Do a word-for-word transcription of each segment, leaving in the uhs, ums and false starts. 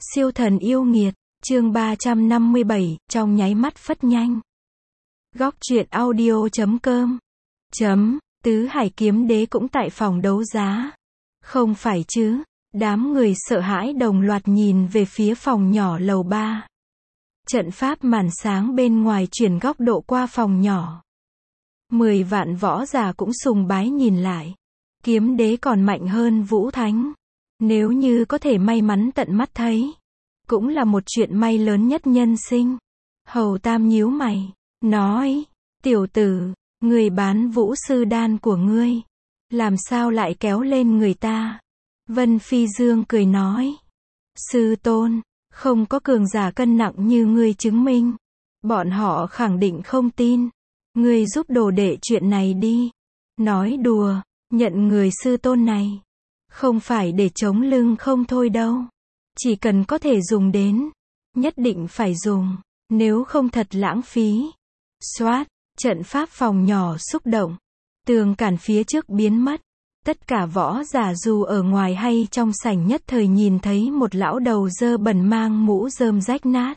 Siêu thần yêu nghiệt, chương ba trăm năm mươi bảy, trong nháy mắt phất nhanh. Góc truyện audio chấm com chấm, Tứ Hải Kiếm Đế cũng tại phòng đấu giá. Không phải chứ, đám người sợ hãi đồng loạt nhìn về phía phòng nhỏ lầu ba. Trận pháp màn sáng bên ngoài chuyển góc độ qua phòng nhỏ. Mười vạn võ giả cũng sùng bái nhìn lại. Kiếm đế còn mạnh hơn Vũ Thánh. Nếu như có thể may mắn tận mắt thấy, cũng là một chuyện may lớn nhất nhân sinh. Hầu Tam nhíu mày, nói, tiểu tử, người bán vũ sư đan của ngươi, làm sao lại kéo lên người ta? Vân Phi Dương cười nói, sư tôn, không có cường giả cân nặng như ngươi chứng minh. Bọn họ khẳng định không tin. Ngươi giúp đồ đệ chuyện này đi. Nói đùa, nhận người sư tôn này, không phải để chống lưng không thôi đâu. Chỉ cần có thể dùng đến, nhất định phải dùng, nếu không thật lãng phí. Xoát, trận pháp phòng nhỏ xúc động. Tường cản phía trước biến mất. Tất cả võ giả dù ở ngoài hay trong sảnh nhất thời nhìn thấy một lão đầu dơ bẩn mang mũ rơm rách nát.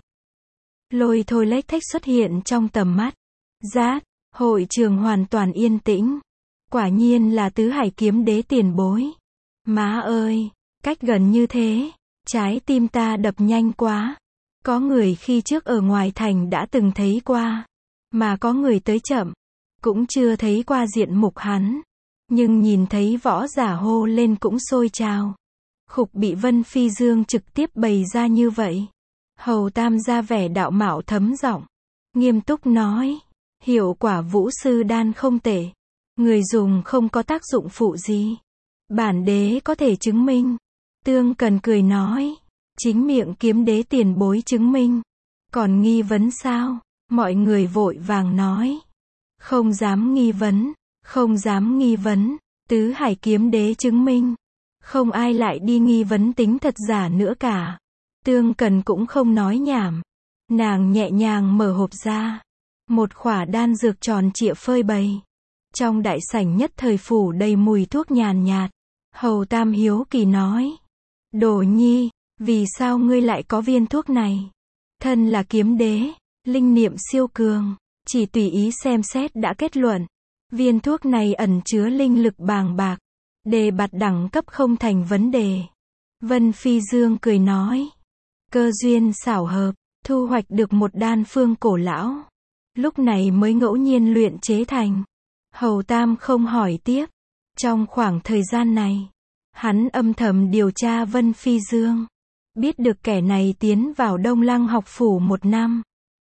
Lôi thôi lếch thếch xuất hiện trong tầm mắt. Rát, hội trường hoàn toàn yên tĩnh. Quả nhiên là Tứ Hải Kiếm Đế tiền bối. Má ơi, cách gần như thế, trái tim ta đập nhanh quá. Có người khi trước ở ngoài thành đã từng thấy qua, mà có người tới chậm, cũng chưa thấy qua diện mục hắn. Nhưng nhìn thấy võ giả hô lên cũng sôi trào. Khục bị Vân Phi Dương trực tiếp bày ra như vậy. Hầu Tam ra vẻ đạo mạo thấm giọng, nghiêm túc nói, hiệu quả vũ sư đan không tệ. Người dùng không có tác dụng phụ gì. Bản đế có thể chứng minh. Tương Cần cười nói, chính miệng kiếm đế tiền bối chứng minh. Còn nghi vấn sao? Mọi người vội vàng nói, không dám nghi vấn. Không dám nghi vấn, Tứ Hải Kiếm Đế chứng minh. Không ai lại đi nghi vấn tính thật giả nữa cả. Tương Cần cũng không nói nhảm. Nàng nhẹ nhàng mở hộp ra. Một khỏa đan dược tròn trịa phơi bày. Trong đại sảnh nhất thời phủ đầy mùi thuốc nhàn nhạt. Hầu Tam hiếu kỳ nói, Đồ Nhi, vì sao ngươi lại có viên thuốc này? Thân là kiếm đế, linh niệm siêu cường, chỉ tùy ý xem xét đã kết luận. Viên thuốc này ẩn chứa linh lực bàng bạc, đề bạt đẳng cấp không thành vấn đề. Vân Phi Dương cười nói, cơ duyên xảo hợp, thu hoạch được một đan phương cổ lão. Lúc này mới ngẫu nhiên luyện chế thành. Hầu Tam không hỏi tiếp. Trong khoảng thời gian này, hắn âm thầm điều tra Vân Phi Dương. Biết được kẻ này tiến vào Đông Lăng học phủ một năm.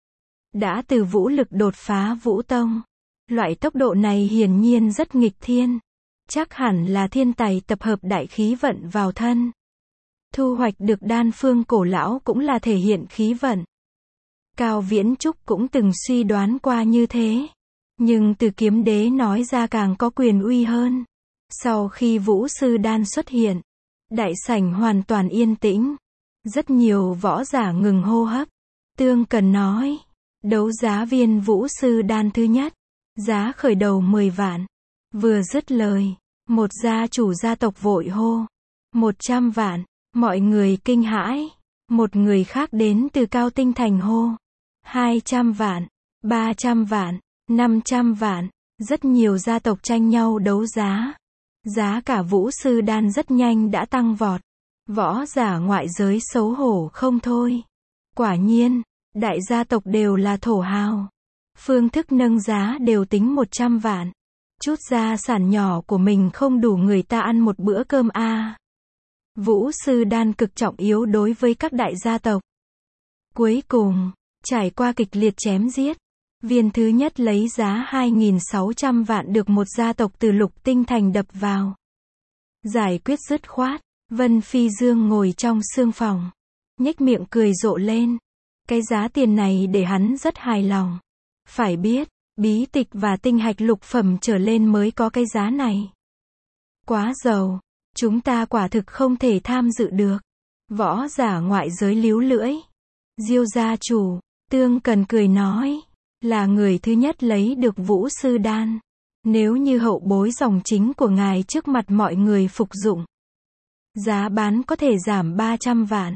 Đã từ vũ lực đột phá vũ tông. Loại tốc độ này hiển nhiên rất nghịch thiên. Chắc hẳn là thiên tài tập hợp đại khí vận vào thân. Thu hoạch được đan phương cổ lão cũng là thể hiện khí vận. Cao Viễn Trúc cũng từng suy đoán qua như thế. Nhưng từ kiếm đế nói ra càng có quyền uy hơn. Sau khi vũ sư đan xuất hiện, đại sảnh hoàn toàn yên tĩnh. Rất nhiều võ giả ngừng hô hấp. Tương Cần nói, đấu giá viên vũ sư đan thứ nhất. Giá khởi đầu mười vạn. Vừa dứt lời, một gia chủ gia tộc vội hô, một trăm vạn. Mọi người kinh hãi. Một người khác đến từ Cao Tinh Thành hô, hai trăm vạn, ba trăm vạn, năm trăm vạn. Rất nhiều gia tộc tranh nhau đấu giá. Giá cả vũ sư đan rất nhanh đã tăng vọt. Võ giả ngoại giới xấu hổ không thôi. Quả nhiên, đại gia tộc đều là thổ hào. Phương thức nâng giá đều tính một trăm vạn. Chút gia sản nhỏ của mình không đủ người ta ăn một bữa cơm a. À. Vũ sư đan cực trọng yếu đối với các đại gia tộc. Cuối cùng, trải qua kịch liệt chém giết, viên thứ nhất lấy giá hai nghìn sáu trăm vạn được một gia tộc từ Lục Tinh Thành đập vào. Giải quyết dứt khoát, Vân Phi Dương ngồi trong sương phòng, nhếch miệng cười rộ lên. Cái giá tiền này để hắn rất hài lòng. Phải biết, bí tịch và tinh hạch lục phẩm trở lên mới có cái giá này. Quá giàu, chúng ta quả thực không thể tham dự được. Võ giả ngoại giới líu lưỡi. Diêu gia chủ, Tương Cần cười nói, là người thứ nhất lấy được vũ sư đan. Nếu như hậu bối dòng chính của ngài trước mặt mọi người phục dụng, giá bán có thể giảm ba trăm vạn.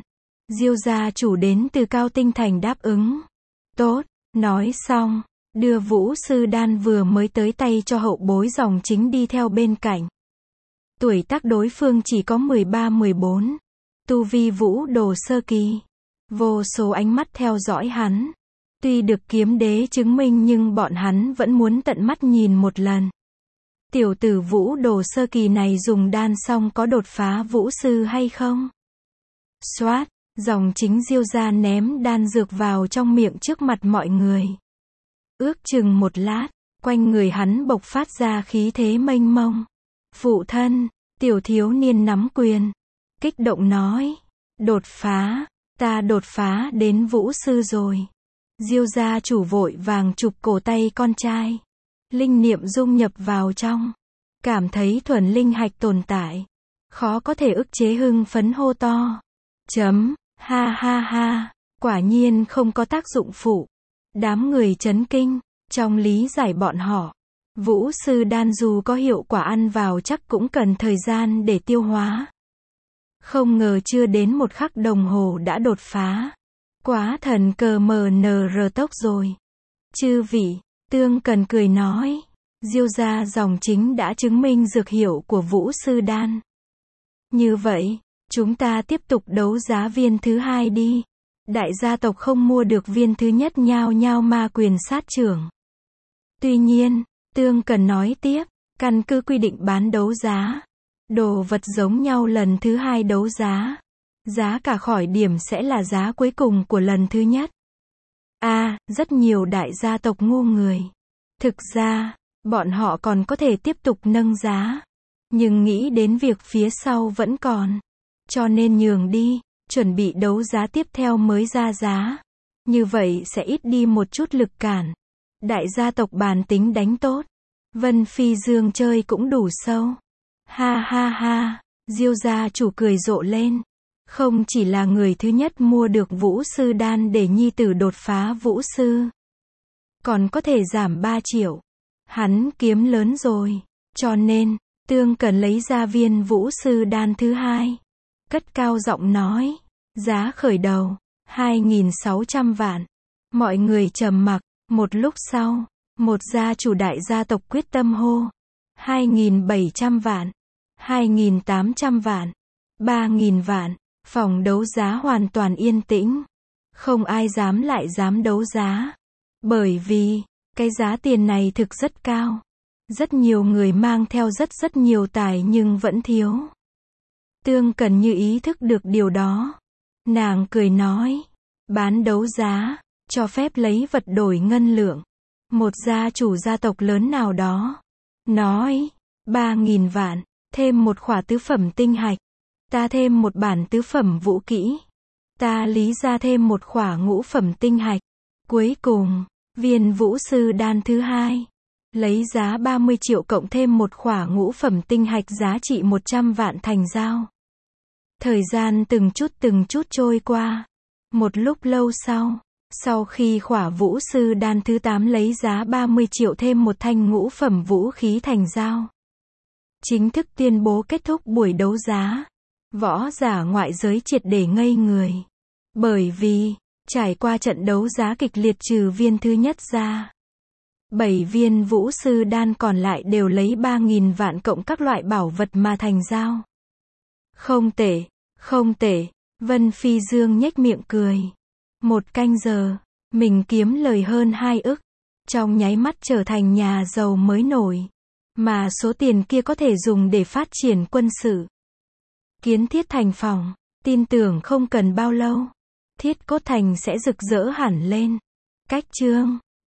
Diêu gia chủ đến từ Cao Tinh Thành đáp ứng. Tốt, nói xong, đưa vũ sư đan vừa mới tới tay cho hậu bối dòng chính đi theo bên cạnh. Tuổi tác đối phương chỉ có mười ba mười bốn. Tu vi vũ đồ sơ kỳ. Vô số ánh mắt theo dõi hắn. Tuy được kiếm đế chứng minh nhưng bọn hắn vẫn muốn tận mắt nhìn một lần. Tiểu tử vũ đồ sơ kỳ này dùng đan xong có đột phá vũ sư hay không? Xoát, dòng chính Diêu gia ném đan dược vào trong miệng trước mặt mọi người. Ước chừng một lát, quanh người hắn bộc phát ra khí thế mênh mông. Phụ thân, tiểu thiếu niên nắm quyền, kích động nói, đột phá, ta đột phá đến vũ sư rồi. Diêu gia chủ vội vàng chụp cổ tay con trai. Linh niệm dung nhập vào trong. Cảm thấy thuần linh hạch tồn tại. Khó có thể ức chế hưng phấn hô to. Chấm, ha ha ha, quả nhiên không có tác dụng phụ. Đám người chấn kinh, trong lý giải bọn họ. Vũ sư đan dù có hiệu quả ăn vào chắc cũng cần thời gian để tiêu hóa. Không ngờ chưa đến một khắc đồng hồ đã đột phá. Quá thần cờ mờ nờ rờ tốc rồi. Chư vị, Tương Cần cười nói. Diêu gia dòng chính đã chứng minh dược hiệu của vũ sư đan. Như vậy, chúng ta tiếp tục đấu giá viên thứ hai đi. Đại gia tộc không mua được viên thứ nhất nhao nhao ma quyền sát trưởng. Tuy nhiên, Tương Cần nói tiếp, căn cứ quy định bán đấu giá. Đồ vật giống nhau lần thứ hai đấu giá. Giá cả khỏi điểm sẽ là giá cuối cùng của lần thứ nhất. A, à, rất nhiều đại gia tộc ngu người. Thực ra, bọn họ còn có thể tiếp tục nâng giá. Nhưng nghĩ đến việc phía sau vẫn còn. Cho nên nhường đi, chuẩn bị đấu giá tiếp theo mới ra giá. Như vậy sẽ ít đi một chút lực cản. Đại gia tộc bàn tính đánh tốt. Vân Phi Dương chơi cũng đủ sâu. Ha ha ha, Diêu gia chủ cười rộ lên. Không chỉ là người thứ nhất mua được vũ sư đan để nhi tử đột phá vũ sư. Còn có thể giảm ba triệu. Hắn kiếm lớn rồi. Cho nên, Tương Cần lấy ra viên vũ sư đan thứ hai. Cất cao giọng nói. Giá khởi đầu, hai nghìn sáu trăm vạn. Mọi người trầm mặc. Một lúc sau, một gia chủ đại gia tộc quyết tâm hô. hai nghìn bảy trăm vạn. hai nghìn tám trăm vạn. ba nghìn vạn. Phòng đấu giá hoàn toàn yên tĩnh. Không ai dám lại dám đấu giá. Bởi vì, cái giá tiền này thực rất cao. Rất nhiều người mang theo rất rất nhiều tài nhưng vẫn thiếu. Tương Cần như ý thức được điều đó. Nàng cười nói. Bán đấu giá, cho phép lấy vật đổi ngân lượng. Một gia chủ gia tộc lớn nào đó. Nói, ba nghìn vạn, thêm một khỏa tứ phẩm tinh hạch. Ta thêm một bản tứ phẩm vũ kỹ. Ta lý ra thêm một khỏa ngũ phẩm tinh hạch. Cuối cùng, viên vũ sư đan thứ hai. Lấy giá ba mươi triệu cộng thêm một khỏa ngũ phẩm tinh hạch giá trị một trăm vạn thành giao. Thời gian từng chút từng chút trôi qua. Một lúc lâu sau, sau khi khỏa vũ sư đan thứ tám lấy giá ba mươi triệu thêm một thanh ngũ phẩm vũ khí thành giao. Chính thức tuyên bố kết thúc buổi đấu giá. Võ giả ngoại giới triệt để ngây người. Bởi vì, trải qua trận đấu giá kịch liệt trừ viên thứ nhất ra. bảy viên vũ sư đan còn lại đều lấy ba nghìn vạn cộng các loại bảo vật mà thành giao. Không tệ, không tệ, Vân Phi Dương nhếch miệng cười. Một canh giờ, mình kiếm lời hơn hai ức. Trong nháy mắt trở thành nhà giàu mới nổi. Mà số tiền kia có thể dùng để phát triển quân sự. Kiến thiết thành phòng, tin tưởng không cần bao lâu. Thiết Cốt Thành sẽ rực rỡ hẳn lên. Cách chương